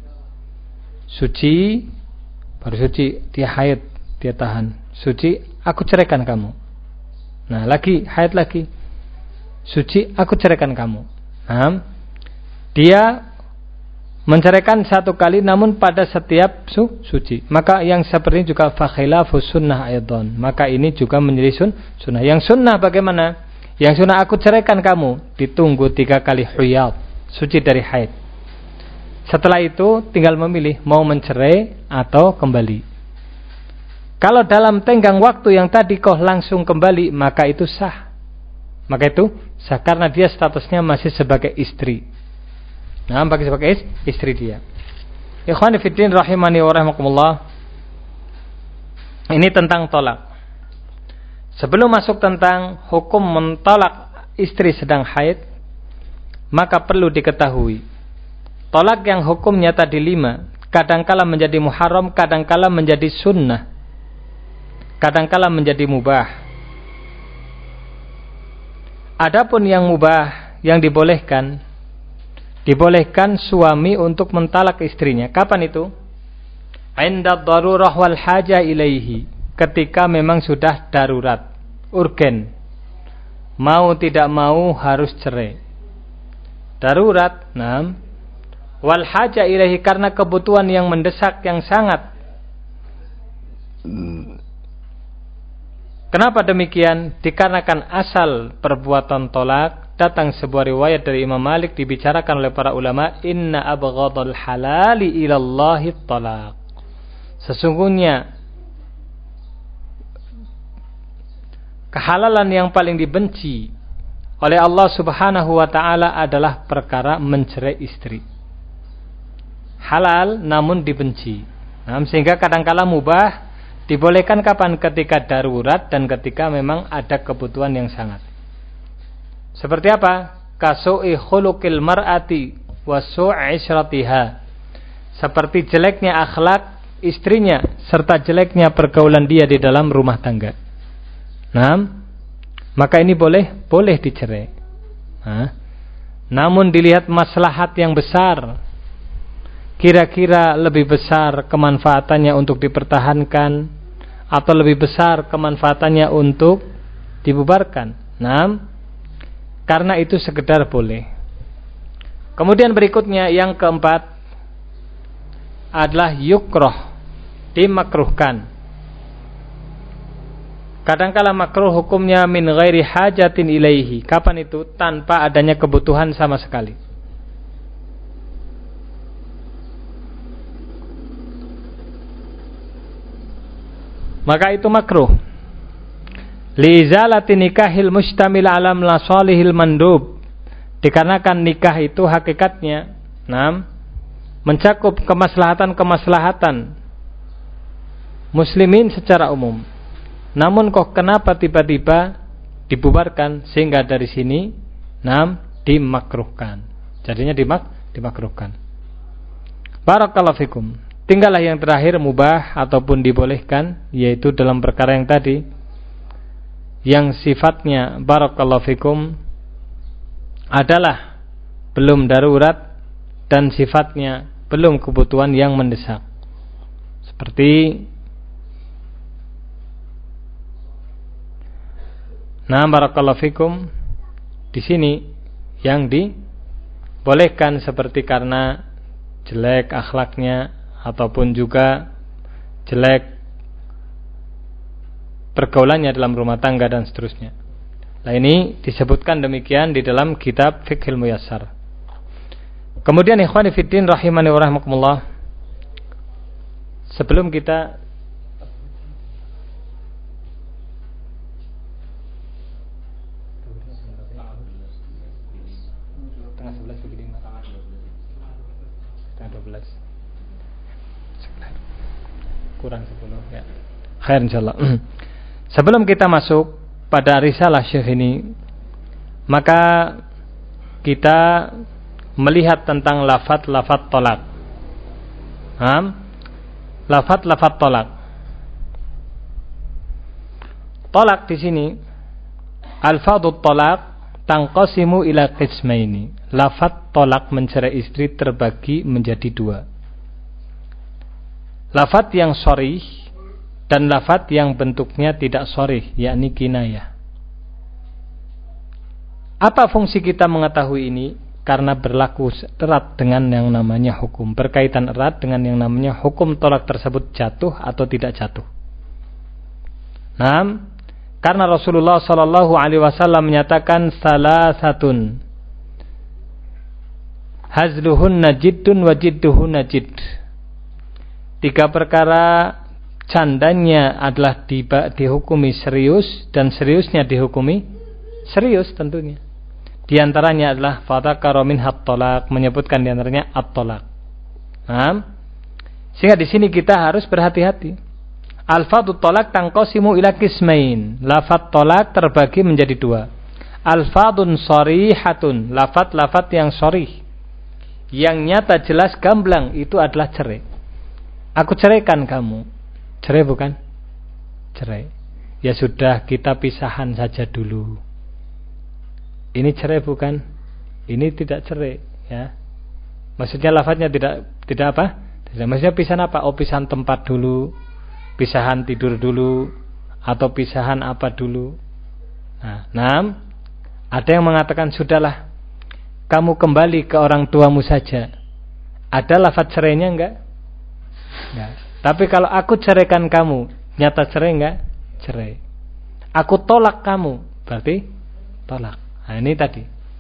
suci baru suci, dia haid, dia tahan, suci, aku ceraikan kamu. Nah lagi haid lagi, suci, aku ceraikan kamu. Nah, dia menceraikan satu kali namun pada setiap su, suci, maka yang seperti ini juga fa khilafu sunnah aidan, maka ini juga menjadi sun, sunnah. Yang sunnah bagaimana? Yang sunnah aku ceraikan kamu, ditunggu tiga kali huyad, suci dari haid. Setelah itu tinggal memilih mau mencerai atau kembali. Kalau dalam tenggang waktu yang tadi kau langsung kembali, maka itu sah. Maka itu sah karena dia statusnya masih sebagai istri. Nah, bagi sebagai istri dia. Ikhwani fiddin rahimani wa rahimakumullah. Ini tentang tolak. Sebelum masuk tentang hukum mentolak istri sedang haid, maka perlu diketahui tolak yang hukumnya tadi lima, kadangkala menjadi muharram, kadangkala menjadi sunnah, kadangkala menjadi mubah. Adapun yang mubah, yang dibolehkan, dibolehkan suami untuk mentalak istrinya. Kapan itu? Inda darurah wal haja ilaihi, ketika memang sudah darurat, urgen, mau tidak mau harus cerai. Darurat, enam. Wal haja ilaihi, karena kebutuhan yang mendesak yang sangat. Kenapa demikian? Dikarenakan asal perbuatan tolak, datang sebuah riwayat dari Imam Malik, dibicarakan oleh para ulama, inna abghadal halali ilallahi talaq. Sesungguhnya kehalalan yang paling dibenci oleh Allah Subhanahu wa taala adalah perkara mencerai istri. Halal namun dibenci. Nah, sehingga kadangkala mubah dibolehkan kapan? Ketika darurat dan ketika memang ada kebutuhan yang sangat. Seperti apa? Kasu'i khuluqil mar'ati wa su'i isyratiha. Seperti jeleknya akhlak istrinya serta jeleknya pergaulan dia di dalam rumah tangga. Nah, maka ini boleh boleh dicerai. Nah, namun dilihat maslahat yang besar, kira-kira lebih besar kemanfaatannya untuk dipertahankan atau lebih besar kemanfaatannya untuk dibubarkan. Nah, karena itu sekedar boleh. Kemudian berikutnya yang keempat adalah yukroh, dimakruhkan. Kadangkala makruh hukumnya min ghairi hajatin ilaihi. Kapan itu? Tanpa adanya kebutuhan sama sekali. Maka itu makruh. Li izalati nikahil mustamil ala masalihil mandub. Dikarenakan nikah itu hakikatnya, enam, mencakup kemaslahatan-kemaslahatan muslimin secara umum. Namun kok kenapa tiba-tiba dibubarkan, sehingga dari sini enam dimakruhkan. Jadinya dimak dimakruhkan. Barakallahu fikum. Tinggallah yang terakhir mubah ataupun dibolehkan, yaitu dalam perkara yang tadi yang sifatnya barakallahu fikum adalah belum darurat dan sifatnya belum kebutuhan yang mendesak. Seperti nah barakallahu fikum di sini yang dibolehkan seperti karena jelek akhlaknya ataupun juga jelek pergaulannya dalam rumah tangga dan seterusnya. Nah, ini disebutkan demikian di dalam kitab Fiqhul Muyassar. Kemudian ikhwani fiddin rahimani wa rahimakumullah, sebelum kita tengah sebelas begini tengah dua belas kurang sepuluh ya. Khair insyaallah. Sebelum kita masuk pada risalah Syekh ini, maka kita melihat tentang lafaz-lafaz tolak. Hah? Lafaz-lafaz tolak. Tolak di sini, alfadut tolak tanqasimu ila qismaini. Lafaz tolak mencerai istri terbagi menjadi dua. Lafaz yang sharih dan lafaz yang bentuknya tidak sharih, yakni kinayah. Apa fungsi kita mengetahui ini? Karena berlaku erat dengan yang namanya hukum, berkaitan erat dengan yang namanya hukum tolak tersebut jatuh atau tidak jatuh. Nah, karena Rasulullah sallallahu alaihi wasallam menyatakan salasatun hazluhunna jiddun wa jidduhunna jidd. Tiga perkara candanya adalah di, dihukumi serius dan seriusnya dihukumi serius tentunya. Di antaranya adalah fadzakara minhat talaq, menyebutkan di antaranya at-talaq. Nah, sehingga di sini kita harus berhati-hati. Alfadut talaq tanqasimu ila qismain. Lafaz talaq terbagi menjadi dua. Alfadun sharihatun, lafaz-lafaz yang sharih, yang nyata jelas gamblang, itu adalah cerai. Aku ceraikan kamu. Cerai bukan? Cerai. Ya sudah, kita pisahan saja dulu. Ini cerai bukan? Ini tidak cerai, ya. Maksudnya lafaznya tidak tidak apa? Tidak. Maksudnya pisahan apa? Oh, pisahan tempat dulu, pisahan tidur dulu, atau pisahan apa dulu. Nah, nah, ada yang mengatakan sudahlah, kamu kembali ke orang tuamu saja. Ada lafaz cerainya enggak? Enggak. Tapi kalau aku ceraikan kamu, nyata cerai enggak? Cerai. Aku tolak kamu, berarti tolak. Nah, ini tadi.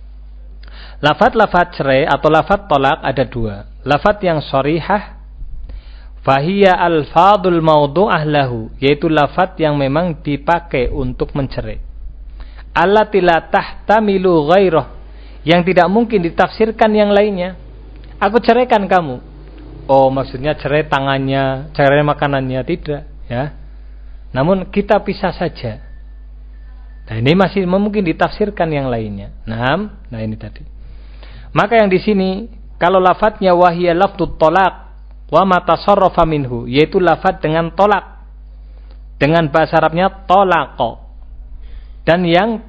Lafaz-lafaz cerai atau lafaz tolak ada dua. Lafaz yang sharihah, fahiya alfadul mawdu'ah lahu, yaitu lafaz yang memang dipakai untuk mencerai. Allati la tahtamilu ghairah, yang tidak mungkin ditafsirkan yang lainnya. Aku ceraikan kamu. Oh, maksudnya cerai tangannya, cerai makanannya, tidak, ya. Namun kita pisah saja. Nah, ini masih mungkin ditafsirkan yang lainnya. Nah, nah ini tadi. Maka yang di sini kalau lafadznya wahiya lafdut tolak wa ma tasarrafa minhu, yaitu lafadz dengan tolak, dengan bahasa Arabnya tolako, dan yang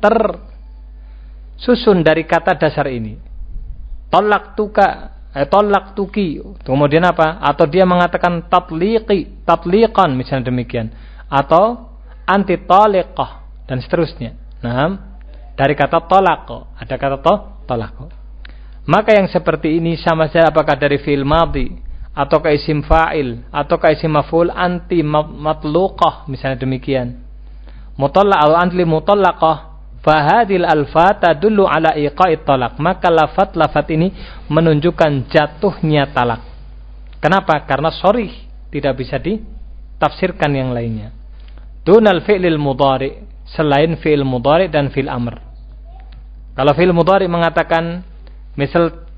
tersusun dari kata dasar ini, tolak tuka, eh, tolak tuki, kemudian apa? Atau dia mengatakan tatliqi, tatliqan misalnya demikian, atau anti taliqah dan seterusnya. Nah, dari kata tolako, ada kata to, tolako. Maka yang seperti ini sama saja apakah dari fi'il madhi atau ka isim fa'il atau ka isim maf'ul anti matluqah misalnya demikian. Mutallaq atau anti mutallaqah, fa hadhil alfat tadullu ala iqa'it talaq. Maka lafaz-lafaz ini menunjukkan jatuhnya talak. Kenapa? Karena sharih, tidak bisa ditafsirkan yang lainnya. Dunal fi'lil mudhari, selain fi'il mudhari dan fi'il amr. Kalau fi'il mudhari mengatakan misal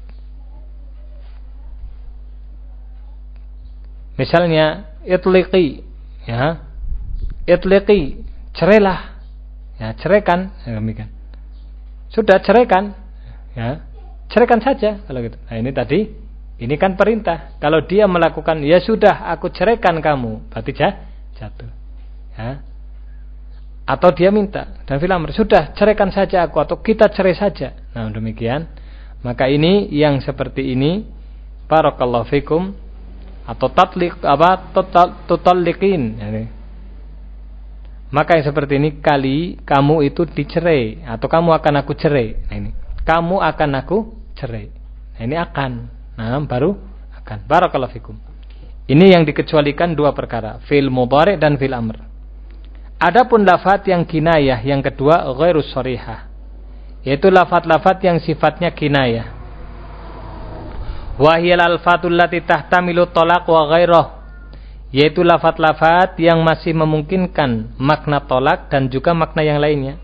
misalnya itliqi, ya. Itliqi, cerailah. Ya, ceraikan, ya, demikian. Sudah ceraikan, ya. Ceraikan saja kalau gitu. Nah, ini tadi ini kan perintah. Kalau dia melakukan ya sudah aku ceraikan kamu, berarti jatuh. Ya. Atau dia minta dan fil amr, sudah ceraikan saja aku atau kita cerai saja. Nah, demikian. Maka ini yang seperti ini barakallahu fikum atau tatliq apa total tutalliqin, yani. Maka yang seperti ini kali kamu itu dicerai atau kamu akan aku cerai. Nah, ini kamu akan aku cerai. Nah, ini akan. Nah, baru akan. Barakallahu fikum. Ini yang dikecualikan dua perkara, fi'il mudhari dan fi'il amr. Adapun lafaz yang kinayah yang kedua ghairus sharihah, yaitu lafaz-lafaz yang sifatnya kinayah. Wa hiyal alfatul lati tahtamilu talaq wa ghairah, yaitu lafaz-lafaz yang masih memungkinkan makna tolak dan juga makna yang lainnya.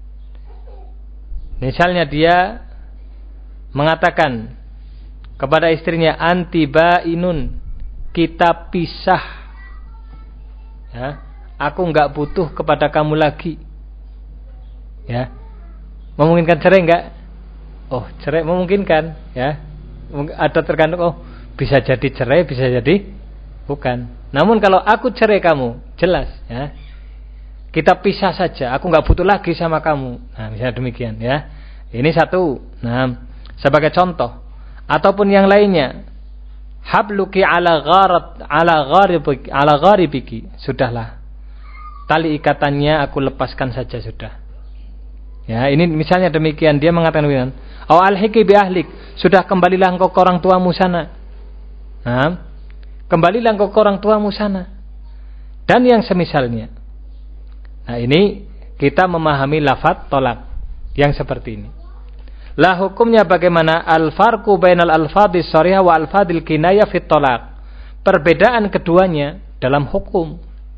Misalnya dia mengatakan kepada istrinya anti bainun, kita pisah, ya, aku enggak butuh kepada kamu lagi, ya. Memungkinkan cerai enggak? Oh, cerai memungkinkan, ya. Ada tergantung, oh, bisa jadi cerai, bisa jadi bukan. Namun kalau aku cerai kamu, jelas, ya. Kita pisah saja, aku enggak butuh lagi sama kamu. Nah, misalnya demikian, ya. Ini satu. Nah, sebagai contoh ataupun yang lainnya. Habluki ala gharat ala gharibiki ala gharibiki. Sudahlah. Tali ikatannya aku lepaskan saja sudah. Ya, ini misalnya demikian, dia mengatakan demikian. Au alhiqi bi ahlik, sudah kembalilah engkau ke orang tuamu sana. Nah, kembalilah engkau ke orang tuamu sana. Dan yang semisalnya. Nah, ini kita memahami lafaz tolak yang seperti ini. Lah hukumnya bagaimana? Al-farqu bainal alfadhis sharihah wa alfadhil kinayah fit tolak. Perbedaan keduanya dalam hukum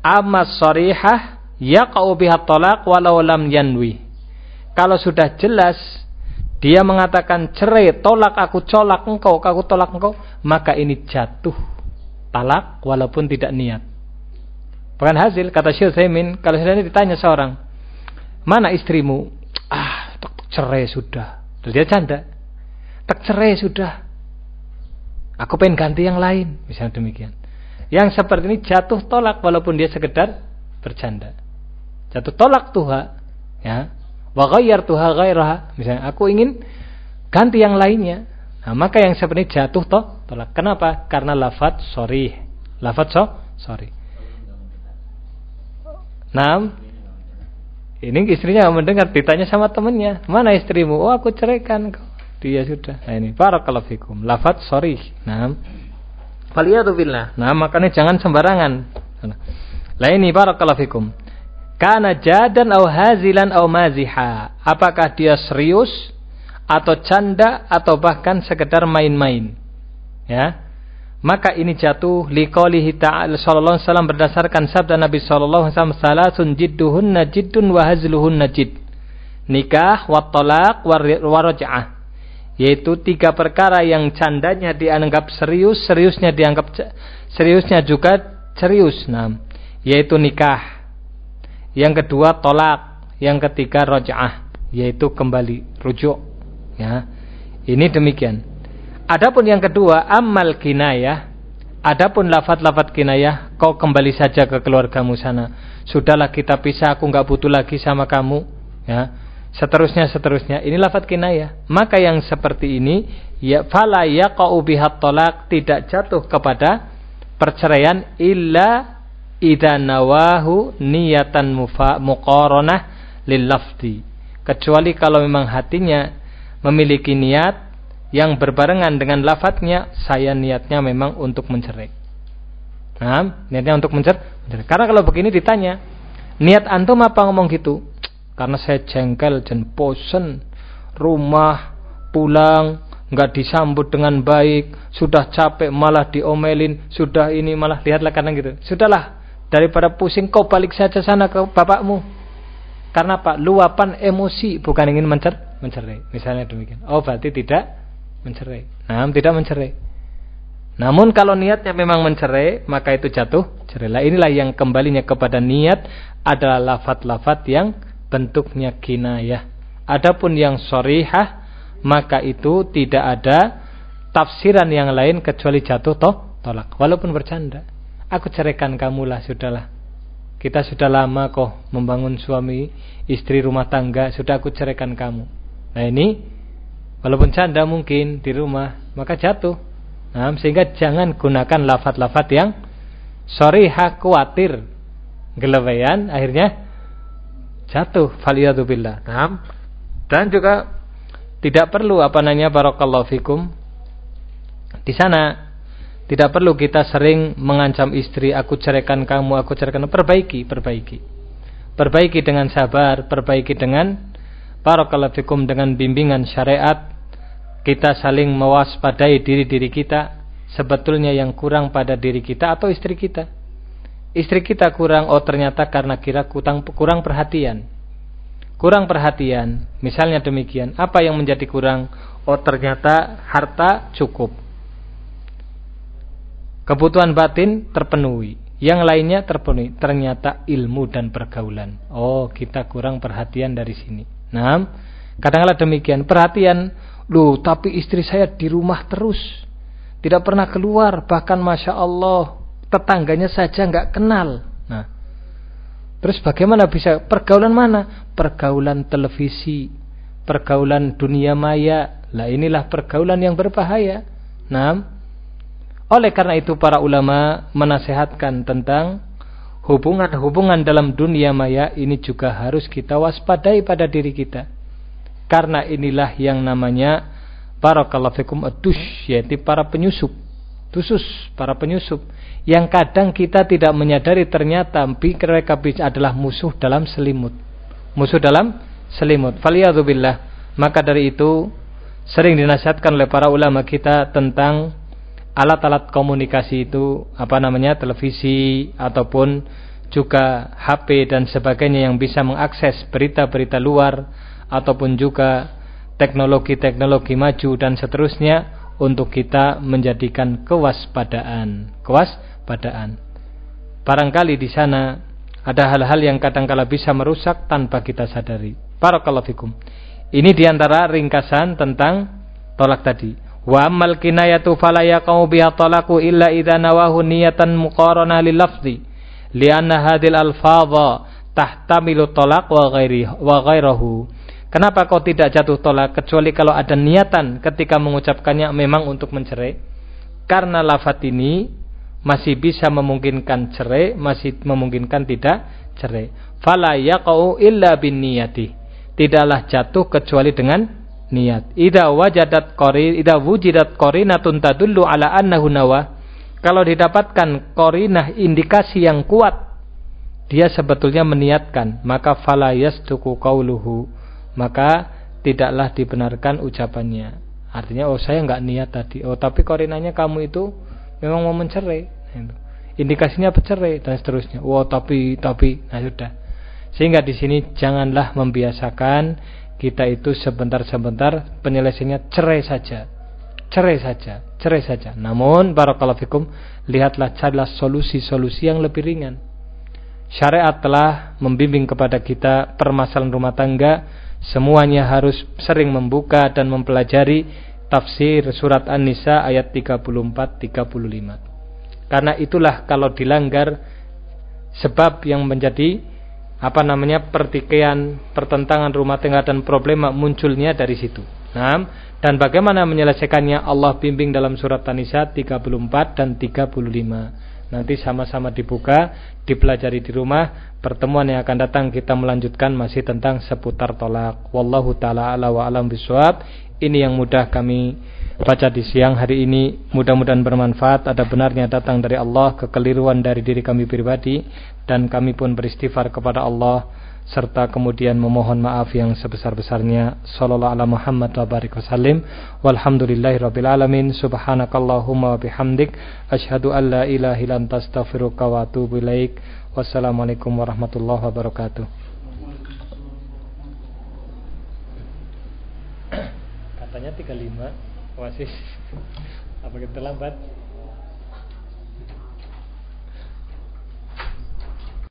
Amma sharihah yaqa'u biha talaq walau lam yanwi. Kalau sudah jelas dia mengatakan cerai, tolak aku, colak engkau, aku tolak engkau, maka ini jatuh talak walaupun tidak niat. Bukan hasil, kata Syekh Utsaimin, kalau sudah ditanya seorang, mana istrimu? Ah, tak cerai sudah. Terus dia canda. Tak cerai sudah. Aku pengen ganti yang lain, misalnya demikian. Yang seperti ini jatuh tolak walaupun dia sekedar bercanda. Jatuh tolak tuha, ya. Wa ghayyartuha ghairaha, misalnya aku ingin ganti yang lainnya. Nah, maka yang seperti ini jatuh toh tolak. Kenapa? Karena lafaz sharih. Lafaz so, sorry. Nah, ini istrinya mendengar, ditanya sama temannya, mana istrimu? Oh, aku ceraikan kau. Dia sudah. Nah, ini barakallahu fikum. Lafaz sharih. Nah, faliyadu billah. Nah, makanya jangan sembarangan. Lah ini barakallahu fikum. Kana jadan au hazilan au maziha. Apakah dia serius atau canda atau bahkan sekedar main-main? Ya. Maka ini jatuh liqaulihi ta'ala sallallahu alaihi wasallam berdasarkan sabda Nabi sallallahu alaihi wasallam, salasun jidduhunna jiddun wa hazluhunna jidd. Nikah wa talaq wa raj'ah. Yaitu tiga perkara yang candanya dianggap serius, seriusnya dianggap seriusnya juga serius. Nah, yaitu nikah. Yang kedua tolak, yang ketiga raj'ah, yaitu kembali, rujuk. Ya. Ini demikian. Adapun yang kedua, amal kinayah. Adapun lafaz-lafaz kinayah, kau kembali saja ke keluargamu sana. Sudahlah kita pisah, aku enggak butuh lagi sama kamu. Ya. Seterusnya seterusnya. Ini lafaz kinayah. Maka yang seperti ini, ya fala yaqa'u bihat talaq, tidak jatuh kepada perceraian illa idza nawahu niyatan muqaranah lil lafzi, kecuali kalau memang hatinya memiliki niat yang berbarengan dengan lafadznya, saya niatnya memang untuk mencerai. Nah, niatnya untuk mencerai. Karena kalau begini ditanya, niat antum apa ngomong gitu? Karena saya jengkel dan bosen, rumah pulang nggak disambut dengan baik, sudah capek malah diomelin, sudah ini malah lihatlah karena gitu. Sudahlah, daripada pusing kau balik saja sana ke bapakmu. Karena Pak, luapan emosi bukan ingin mencer mencerai. Misalnya demikian. Oh, berarti tidak mencerai. Nah, tidak mencerai. Namun kalau niatnya memang mencerai, maka itu jatuh cerai. Lah inilah yang kembalinya kepada niat adalah lafaz-lafaz yang bentuknya kinayah. Adapun yang sharihah, maka itu tidak ada tafsiran yang lain kecuali jatuh toh tolak. Walaupun bercanda. Aku ceraikan kamu lah, sudahlah. Kita sudah lama kok membangun suami istri rumah tangga, sudah aku ceraikan kamu. Nah ini walaupun canda mungkin di rumah, maka jatuh. Nah, sehingga jangan gunakan lafaz-lafaz yang sharihah, khawatir gelewean akhirnya jatuh, faliyadu billah. Nah, dan juga tidak perlu apa namanya barakallahu fikum. Di sana tidak perlu kita sering mengancam istri, aku ceraikan kamu, aku ceraikan. Perbaiki, perbaiki. Perbaiki dengan sabar, perbaiki dengan barakallahu fikum dengan bimbingan syariat. Kita saling mewaspadai diri-diri kita, sebetulnya yang kurang pada diri kita atau istri kita. Istri kita kurang, oh ternyata karena kira kurang, kurang perhatian. Kurang perhatian, misalnya demikian. Apa yang menjadi kurang? Oh ternyata harta cukup. Kebutuhan batin terpenuhi. Yang lainnya terpenuhi. Ternyata ilmu dan pergaulan. Oh kita kurang perhatian dari sini. Nah, kadang-kadang demikian. Perhatian, loh tapi istri saya di rumah terus. Tidak pernah keluar. Bahkan Masya Allah, tetangganya saja nggak kenal. Nah, terus bagaimana bisa? Pergaulan mana? Pergaulan televisi, pergaulan dunia maya. Lah inilah pergaulan yang berbahaya. Nah, oleh karena itu para ulama menasehatkan tentang hubungan-hubungan dalam dunia maya ini juga harus kita waspadai pada diri kita. Karena inilah yang namanya barakallahu fikum adus, yaitu para penyusup. Tusus, para penyusup yang kadang kita tidak menyadari ternyata mereka adalah musuh dalam selimut. Musuh dalam selimut. Faliyadzubillah. Maka dari itu sering dinasihatkan oleh para ulama kita tentang alat-alat komunikasi itu, apa namanya, televisi ataupun juga H P dan sebagainya yang bisa mengakses berita-berita luar, ataupun juga teknologi-teknologi maju dan seterusnya, untuk kita menjadikan kewaspadaan. Kewaspadaan. Barangkali di sana ada hal-hal yang kadangkala bisa merusak tanpa kita sadari. Barakallahu fikum. Ini diantara ringkasan tentang tolak tadi. Wa ammal kinayatu fala yaqau biha talaqu illa idza nawahu niyatan muqarana lil lafzi lianna hadhil alfadha tahtamilu talaq wa ghairi wa ghairahu. Kenapa kau tidak jatuh tolak kecuali kalau ada niatan ketika mengucapkannya memang untuk mencerai? Karena lafaz ini masih bisa memungkinkan cerai, masih memungkinkan tidak cerai. Fala yaqau illa bin niyati. Tidaklah jatuh kecuali dengan niat. Idza wajadat qarin, idza wujidat qarinatun tadullu ala annahu nawa. Kalau didapatkan qarinah, indikasi yang kuat, dia sebetulnya meniatkan, maka fala yasduqu qauluhu, maka tidaklah dibenarkan ucapannya. Artinya, oh saya enggak niat tadi. Oh tapi qarinahnya kamu itu memang mau mencerai. Indikasinya bercerai dan seterusnya. Oh tapi tapi nah sudah. Sehingga di sini janganlah membiasakan kita itu sebentar-sebentar penyelesaiannya cerai saja. Cerai saja, cerai saja. Namun barakallahu fikum, lihatlah carilah solusi-solusi yang lebih ringan. Syariat telah membimbing kepada kita permasalahan rumah tangga, semuanya harus sering membuka dan mempelajari tafsir surat An-Nisa ayat tiga puluh empat tiga puluh lima. Karena itulah kalau dilanggar sebab yang menjadi apa namanya pertikaian, pertentangan rumah tangga dan problema munculnya dari situ. Nah, dan bagaimana menyelesaikannya Allah bimbing dalam surat An-Nisa tiga puluh empat dan tiga puluh lima. Nanti sama-sama dibuka, dipelajari di rumah. Pertemuan yang akan datang kita melanjutkan masih tentang seputar tolak. Wallahu ta'ala ala wa alam bisawab. Ini yang mudah kami baca di siang hari ini. Mudah-mudahan bermanfaat. Ada benarnya datang dari Allah, kekeliruan dari diri kami pribadi, dan kami pun beristighfar kepada Allah serta kemudian memohon maaf yang sebesar-besarnya. Sallallahu ala Muhammad wa barik wasallim. Walhamdulillahi rabbil alamin. Subhanakallahumma wa bihamdik asyhadu an la ilaha illa anta astaghfiruka wa atubu ilaik. Wassalamualaikum warahmatullahi wabarakatuh. Katanya tiga puluh lima. Masih apa kita lambat?